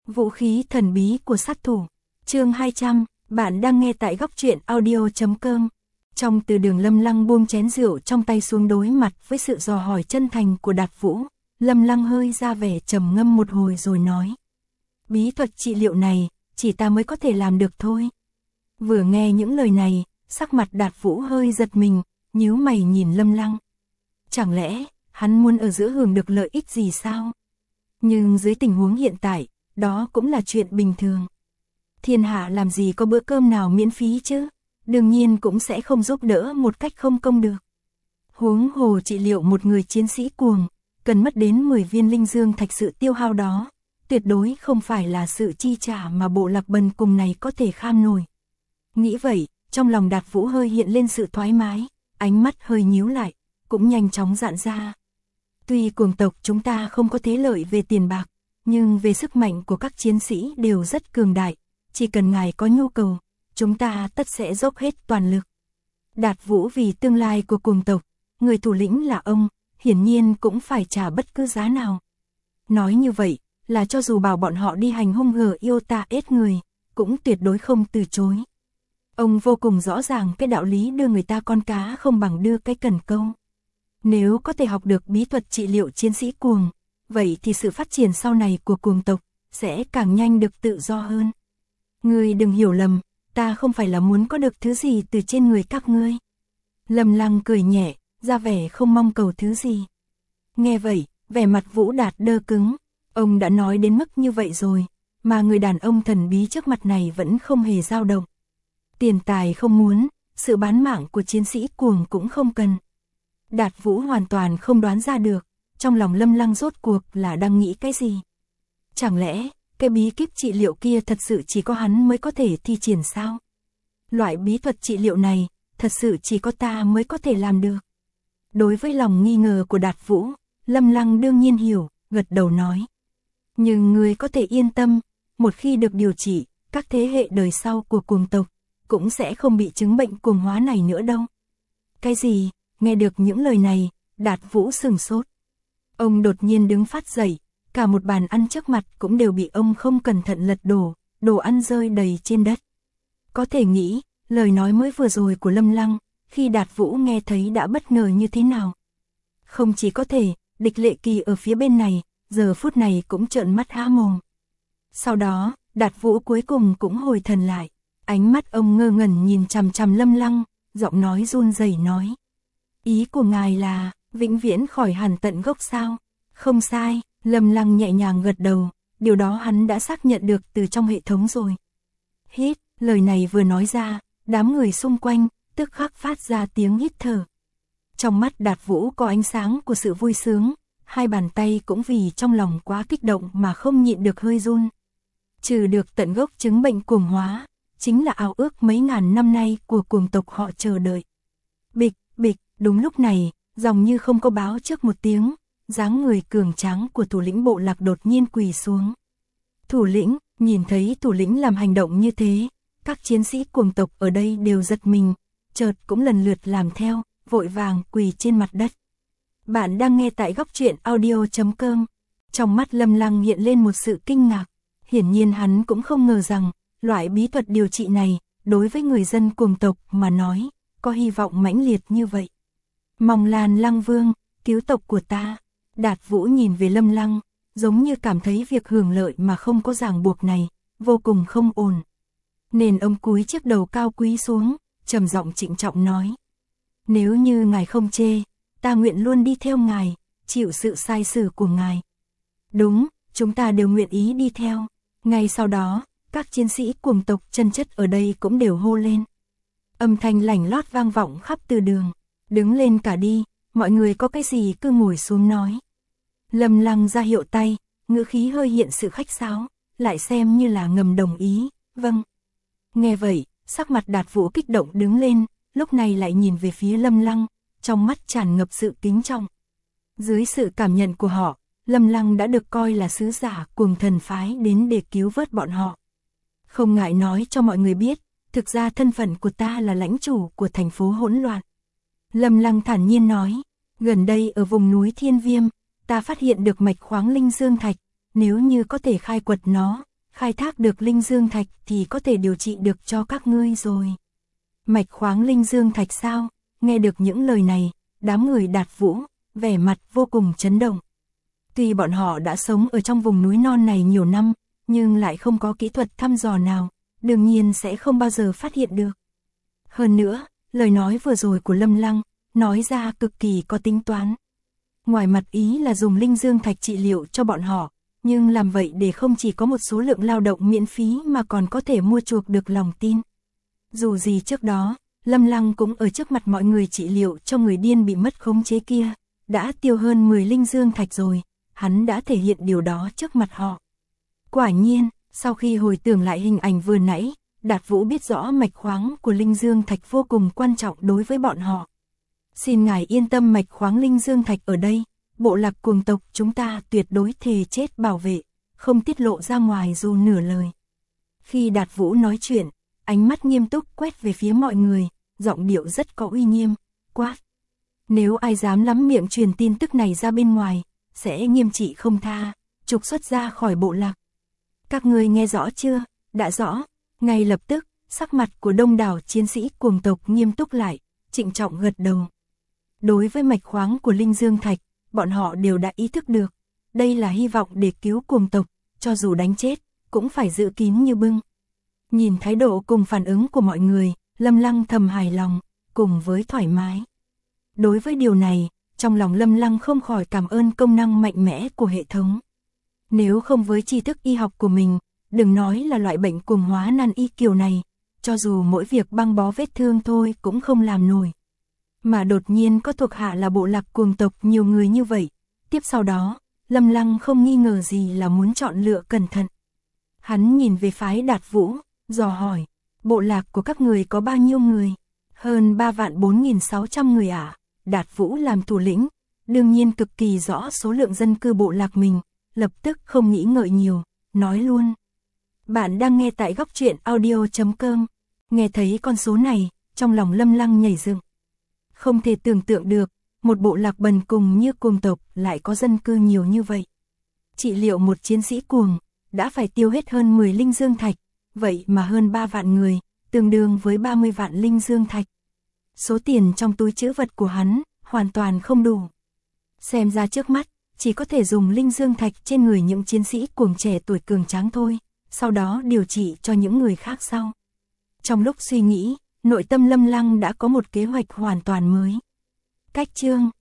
Vũ khí thần bí của sát thủ. Chương 200, bạn đang nghe tại góc truyện audio.com. Trong từ đường Lâm Lăng buông chén rượu trong tay xuống đối mặt với sự dò hỏi chân thành của Đạt Vũ, Lâm Lăng hơi ra vẻ trầm ngâm một hồi rồi nói. Bí thuật trị liệu này, chỉ ta mới có thể làm được thôi. Vừa nghe những lời này, sắc mặt Đạt Vũ hơi giật mình, nhíu mày nhìn Lâm Lăng. Chẳng lẽ, hắn muốn ở giữa hưởng được lợi ích gì sao? Nhưng dưới tình huống hiện tại, đó cũng là chuyện bình thường. Thiên hạ làm gì có bữa cơm nào miễn phí chứ? Đương nhiên cũng sẽ không giúp đỡ một cách không công được. Huống hồ trị liệu một người chiến sĩ cuồng, cần mất đến 10 viên linh dương thạch, sự tiêu hao đó, tuyệt đối không phải là sự chi trả mà bộ lạc bần cùng này có thể kham nổi. Nghĩ vậy, trong lòng Đạt Vũ hơi hiện lên sự thoải mái, ánh mắt hơi nhíu lại, cũng nhanh chóng dạn ra. Tuy cuồng tộc chúng ta không có thế lợi về tiền bạc, nhưng về sức mạnh của các chiến sĩ đều rất cường đại, chỉ cần ngài có nhu cầu, chúng ta tất sẽ dốc hết toàn lực. Đạt Vũ vì tương lai của cuồng tộc, người thủ lĩnh là ông, hiển nhiên cũng phải trả bất cứ giá nào. Nói như vậy, là cho dù bảo bọn họ đi hành hung hờ yêu ta ết người, cũng tuyệt đối không từ chối. Ông vô cùng rõ ràng cái đạo lý đưa người ta con cá không bằng đưa cái cần câu. Nếu có thể học được bí thuật trị liệu chiến sĩ cuồng, vậy thì sự phát triển sau này của cuồng tộc sẽ càng nhanh được tự do hơn. Ngươi đừng hiểu lầm, ta không phải là muốn có được thứ gì từ trên người các ngươi. Lâm Lăng cười nhẹ, ra vẻ không mong cầu thứ gì. Nghe vậy, vẻ mặt Vũ Đạt đơ cứng, ông đã nói đến mức như vậy rồi, mà người đàn ông thần bí trước mặt này vẫn không hề dao động. Tiền tài không muốn, sự bán mạng của chiến sĩ cuồng cũng không cần. Đạt Vũ hoàn toàn không đoán ra được, trong lòng Lâm Lăng rốt cuộc là đang nghĩ cái gì. Chẳng lẽ, cái bí kíp trị liệu kia thật sự chỉ có hắn mới có thể thi triển sao? Loại bí thuật trị liệu này, thật sự chỉ có ta mới có thể làm được. Đối với lòng nghi ngờ của Đạt Vũ, Lâm Lăng đương nhiên hiểu, gật đầu nói. Nhưng người có thể yên tâm, một khi được điều trị, các thế hệ đời sau của cuồng tộc cũng sẽ không bị chứng bệnh cuồng hóa này nữa đâu. Cái gì? Nghe được những lời này, Đạt Vũ sừng sốt. Ông đột nhiên đứng phát dậy, cả một bàn ăn trước mặt cũng đều bị ông không cẩn thận lật đổ, đồ ăn rơi đầy trên đất. Có thể nghĩ, lời nói mới vừa rồi của Lâm Lăng, khi Đạt Vũ nghe thấy đã bất ngờ như thế nào. Không chỉ có thể, Địch Lệ Kỳ ở phía bên này, giờ phút này cũng trợn mắt há mồm. Sau đó, Đạt Vũ cuối cùng cũng hồi thần lại, ánh mắt ông ngơ ngẩn nhìn chằm chằm Lâm Lăng, giọng nói run rẩy nói. Ý của ngài là, vĩnh viễn khỏi hẳn tận gốc sao? Không sai, Lâm Lăng nhẹ nhàng gật đầu, điều đó hắn đã xác nhận được từ trong hệ thống rồi. Hít, lời này vừa nói ra, đám người xung quanh, tức khắc phát ra tiếng hít thở. Trong mắt Đạt Vũ có ánh sáng của sự vui sướng, hai bàn tay cũng vì trong lòng quá kích động mà không nhịn được hơi run. Trừ được tận gốc chứng bệnh cuồng hóa, chính là ao ước mấy ngàn năm nay của cuồng tộc họ chờ đợi. Bịch, bịch. Đúng lúc này, dòng như không có báo trước một tiếng, dáng người cường tráng của thủ lĩnh bộ lạc đột nhiên quỳ xuống. Thủ lĩnh, nhìn thấy thủ lĩnh làm hành động như thế, các chiến sĩ cuồng tộc ở đây đều giật mình, chợt cũng lần lượt làm theo, vội vàng quỳ trên mặt đất. Bạn đang nghe tại góc truyện audio.com. Trong mắt Lâm Lăng hiện lên một sự kinh ngạc, hiển nhiên hắn cũng không ngờ rằng, loại bí thuật điều trị này, đối với người dân cuồng tộc mà nói, có hy vọng mãnh liệt như vậy. Mong Lan Lăng Vương, cứu tộc của ta. Đạt Vũ nhìn về Lâm Lăng, giống như cảm thấy việc hưởng lợi mà không có ràng buộc này, vô cùng không ổn. Nên ông cúi chiếc đầu cao quý xuống, trầm giọng trịnh trọng nói. Nếu như ngài không chê, ta nguyện luôn đi theo ngài, chịu sự sai sử của ngài. Đúng, chúng ta đều nguyện ý đi theo. Ngay sau đó, các chiến sĩ cuồng tộc chân chất ở đây cũng đều hô lên. Âm thanh lảnh lót vang vọng khắp từ đường. Đứng lên cả đi, mọi người có cái gì cứ ngồi xuống nói. Lâm Lăng ra hiệu tay, ngữ khí hơi hiện sự khách sáo, lại xem như là ngầm đồng ý, vâng. Nghe vậy, sắc mặt Đạt Vũ kích động đứng lên, lúc này lại nhìn về phía Lâm Lăng, trong mắt tràn ngập sự kính trọng. Dưới sự cảm nhận của họ, Lâm Lăng đã được coi là sứ giả cuồng thần phái đến để cứu vớt bọn họ. Không ngại nói cho mọi người biết, thực ra thân phận của ta là lãnh chủ của thành phố hỗn loạn. Lâm Lăng thản nhiên nói, gần đây ở vùng núi Thiên Viêm, ta phát hiện được mạch khoáng linh dương thạch, nếu như có thể khai quật nó, khai thác được linh dương thạch thì có thể điều trị được cho các ngươi rồi. Mạch khoáng linh dương thạch sao? Nghe được những lời này, đám người Đạt Vũ, vẻ mặt vô cùng chấn động. Tuy bọn họ đã sống ở trong vùng núi non này nhiều năm, nhưng lại không có kỹ thuật thăm dò nào, đương nhiên sẽ không bao giờ phát hiện được. Hơn nữa, lời nói vừa rồi của Lâm Lăng, nói ra cực kỳ có tính toán. Ngoài mặt ý là dùng linh dương thạch trị liệu cho bọn họ, nhưng làm vậy để không chỉ có một số lượng lao động miễn phí mà còn có thể mua chuộc được lòng tin. Dù gì trước đó, Lâm Lăng cũng ở trước mặt mọi người trị liệu cho người điên bị mất khống chế kia, đã tiêu hơn 10 linh dương thạch rồi, hắn đã thể hiện điều đó trước mặt họ. Quả nhiên, sau khi hồi tưởng lại hình ảnh vừa nãy, Đạt Vũ biết rõ mạch khoáng của linh dương thạch vô cùng quan trọng đối với bọn họ. Xin ngài yên tâm, mạch khoáng linh dương thạch ở đây, bộ lạc cuồng tộc chúng ta tuyệt đối thề chết bảo vệ, không tiết lộ ra ngoài dù nửa lời. Khi Đạt Vũ nói chuyện, ánh mắt nghiêm túc quét về phía mọi người, giọng điệu rất có uy nghiêm, quát. Nếu ai dám lắm miệng truyền tin tức này ra bên ngoài, sẽ nghiêm trị không tha, trục xuất ra khỏi bộ lạc. Các ngươi nghe rõ chưa? Đã rõ. Ngay lập tức, sắc mặt của đông đảo chiến sĩ cuồng tộc nghiêm túc lại, trịnh trọng gật đầu. Đối với mạch khoáng của linh dương thạch, bọn họ đều đã ý thức được. Đây là hy vọng để cứu cuồng tộc, cho dù đánh chết, cũng phải giữ kín như bưng. Nhìn thái độ cùng phản ứng của mọi người, Lâm Lăng thầm hài lòng, cùng với thoải mái. Đối với điều này, trong lòng Lâm Lăng không khỏi cảm ơn công năng mạnh mẽ của hệ thống. Nếu không với tri thức y học của mình, đừng nói là loại bệnh cuồng hóa nan y kiểu này, cho dù mỗi việc băng bó vết thương thôi cũng không làm nổi. Mà đột nhiên có thuộc hạ là bộ lạc cuồng tộc nhiều người như vậy, tiếp sau đó, Lâm Lăng không nghi ngờ gì là muốn chọn lựa cẩn thận. Hắn nhìn về phái Đạt Vũ, dò hỏi, bộ lạc của các người có bao nhiêu người? Hơn 3.4.600 người ạ. Đạt Vũ làm thủ lĩnh, đương nhiên cực kỳ rõ số lượng dân cư bộ lạc mình, lập tức không nghĩ ngợi nhiều, nói luôn. Bạn đang nghe tại góc truyện audio.com, nghe thấy con số này, trong lòng Lâm Lăng nhảy dựng. Không thể tưởng tượng được, một bộ lạc bần cùng như cuồng tộc lại có dân cư nhiều như vậy. Trị liệu một chiến sĩ cuồng, đã phải tiêu hết hơn 10 linh dương thạch, vậy mà hơn 3 vạn người, tương đương với 30 vạn linh dương thạch. Số tiền trong túi trữ vật của hắn, hoàn toàn không đủ. Xem ra trước mắt, chỉ có thể dùng linh dương thạch trên người những chiến sĩ cuồng trẻ tuổi cường tráng thôi, sau đó điều trị cho những người khác sau. Trong lúc suy nghĩ, nội tâm Lâm Lăng đã có một kế hoạch hoàn toàn mới. Cách chương